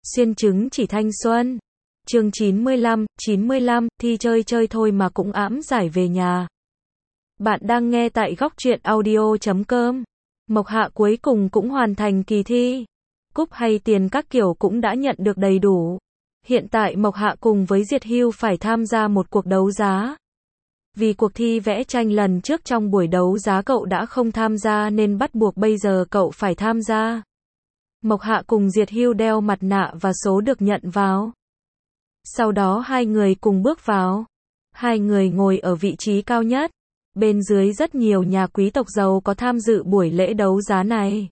Xuyên chứng chỉ thanh xuân. Chương 95, thi chơi chơi thôi mà cũng ẵm giải về nhà. Bạn đang nghe tại góc truyện audio.com. Mộc Hạ cuối cùng cũng hoàn thành kỳ thi. Cúp hay tiền các kiểu cũng đã nhận được đầy đủ. Hiện tại Mộc Hạ cùng với Diệt Hưu phải tham gia một cuộc đấu giá. Vì cuộc thi vẽ tranh lần trước trong buổi đấu giá cậu đã không tham gia nên bắt buộc bây giờ cậu phải tham gia. Mộc Hạ cùng Diệt Hưu đeo mặt nạ và số được nhận vào. Sau đó hai người cùng bước vào. Hai người ngồi ở vị trí cao nhất. Bên dưới rất nhiều nhà quý tộc giàu có tham dự buổi lễ đấu giá này.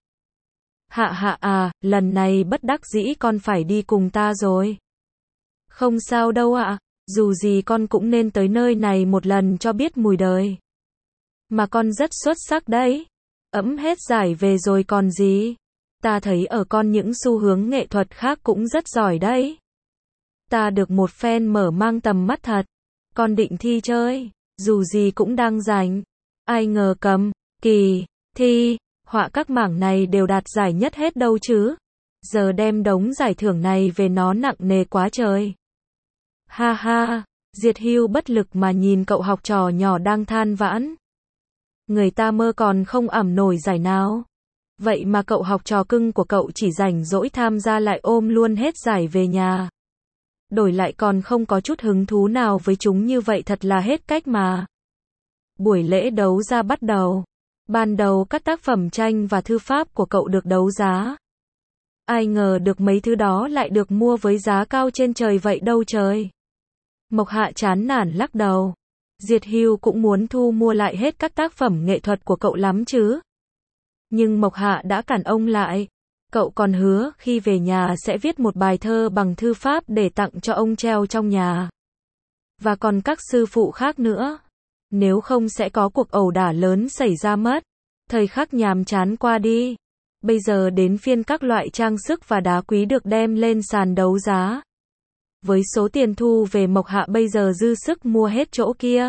Hạ à, lần này bất đắc dĩ con phải đi cùng ta rồi. Không sao đâu ạ, dù gì con cũng nên tới nơi này một lần cho biết mùi đời. Mà con rất xuất sắc đấy. Ẵm hết giải về rồi còn gì. Ta thấy ở con những xu hướng nghệ thuật khác cũng rất giỏi đấy. Ta được một fan mở mang tầm mắt thật. Con định thi chơi, dù gì cũng đang rảnh. Ai ngờ cầm, kỳ, thi, họa các mảng này đều đạt giải nhất hết đâu chứ. Giờ đem đống giải thưởng này về nó nặng nề quá trời. Ha ha, Diệt Hưu bất lực mà nhìn cậu học trò nhỏ đang than vãn. Người ta mơ còn không ẵm nổi giải nào. Vậy mà cậu học trò cưng của cậu chỉ rảnh rỗi tham gia lại ôm luôn hết giải về nhà. Đổi lại còn không có chút hứng thú nào với chúng như vậy thật là hết cách mà. Buổi lễ đấu giá bắt đầu. Ban đầu các tác phẩm tranh và thư pháp của cậu được đấu giá. Ai ngờ được mấy thứ đó lại được mua với giá cao trên trời vậy đâu trời. Mộc Hạ chán nản lắc đầu. Diệt Hưu cũng muốn thu mua lại hết các tác phẩm nghệ thuật của cậu lắm chứ. Nhưng Mộc Hạ đã cản ông lại. Cậu còn hứa khi về nhà sẽ viết một bài thơ bằng thư pháp để tặng cho ông treo trong nhà. Và còn các sư phụ khác nữa. Nếu không sẽ có cuộc ẩu đả lớn xảy ra mất. Thời khắc nhàm chán qua đi. Bây giờ đến phiên các loại trang sức và đá quý được đem lên sàn đấu giá. Với số tiền thu về Mộc Hạ bây giờ dư sức mua hết chỗ kia.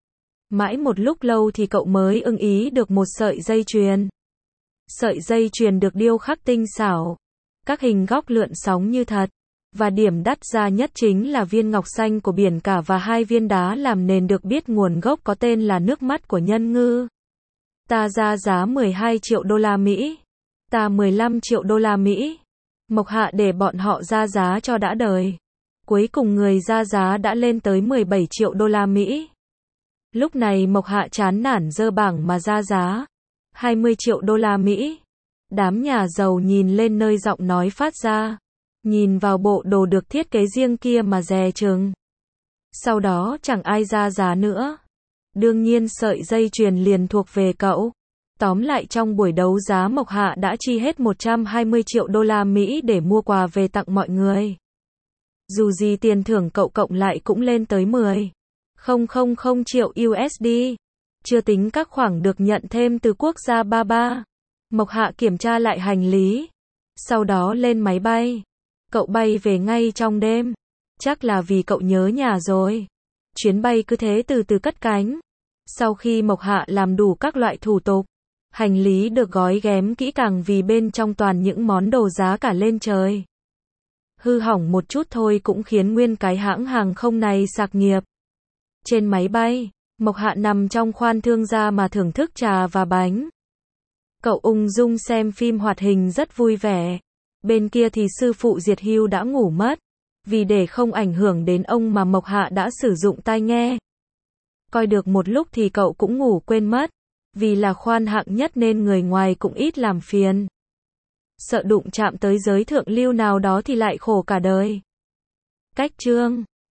Mãi một lúc lâu thì cậu mới ưng ý được một sợi dây chuyền. Sợi dây chuyền được điêu khắc tinh xảo. Các hình góc lượn sóng như thật. Và điểm đắt giá nhất chính là viên ngọc xanh của biển cả và hai viên đá làm nền được biết nguồn gốc có tên là nước mắt của nhân ngư. Ta ra giá 12 triệu đô la Mỹ. Ta 15 triệu đô la Mỹ. Mộc Hạ để bọn họ ra giá cho đã đời. Cuối cùng người ra giá đã lên tới 17 triệu đô la Mỹ. Lúc này Mộc Hạ chán nản giơ bảng mà ra giá. 20 triệu đô la Mỹ. Đám nhà giàu nhìn lên nơi giọng nói phát ra. Nhìn vào bộ đồ được thiết kế riêng kia mà dè chừng. Sau đó chẳng ai ra giá nữa. Đương nhiên sợi dây chuyền liền thuộc về cậu. Tóm lại trong buổi đấu giá Mộc Hạ đã chi hết 120 triệu đô la Mỹ để mua quà về tặng mọi người. Dù gì tiền thưởng cậu cộng lại cũng lên tới 10,000 triệu USD. Chưa tính các khoản được nhận thêm từ quốc gia ba. Mộc Hạ kiểm tra lại hành lý. Sau đó lên máy bay. Cậu bay về ngay trong đêm. Chắc là vì cậu nhớ nhà rồi. Chuyến bay cứ thế từ từ cất cánh. Sau khi Mộc Hạ làm đủ các loại thủ tục, hành lý được gói ghém kỹ càng vì bên trong toàn những món đồ giá cả lên trời. Hư hỏng một chút thôi cũng khiến nguyên cái hãng hàng không này sạc nghiệp. Trên máy bay, Mộc Hạ nằm trong khoang thương gia mà thưởng thức trà và bánh. Cậu ung dung xem phim hoạt hình rất vui vẻ. Bên kia thì sư phụ Diệt Hưu đã ngủ mất. Vì để không ảnh hưởng đến ông mà Mộc Hạ đã sử dụng tai nghe. Coi được một lúc thì cậu cũng ngủ quên mất. Vì là khoan hạng nhất nên người ngoài cũng ít làm phiền. Sợ đụng chạm tới giới thượng lưu nào đó thì lại khổ cả đời. Cách chương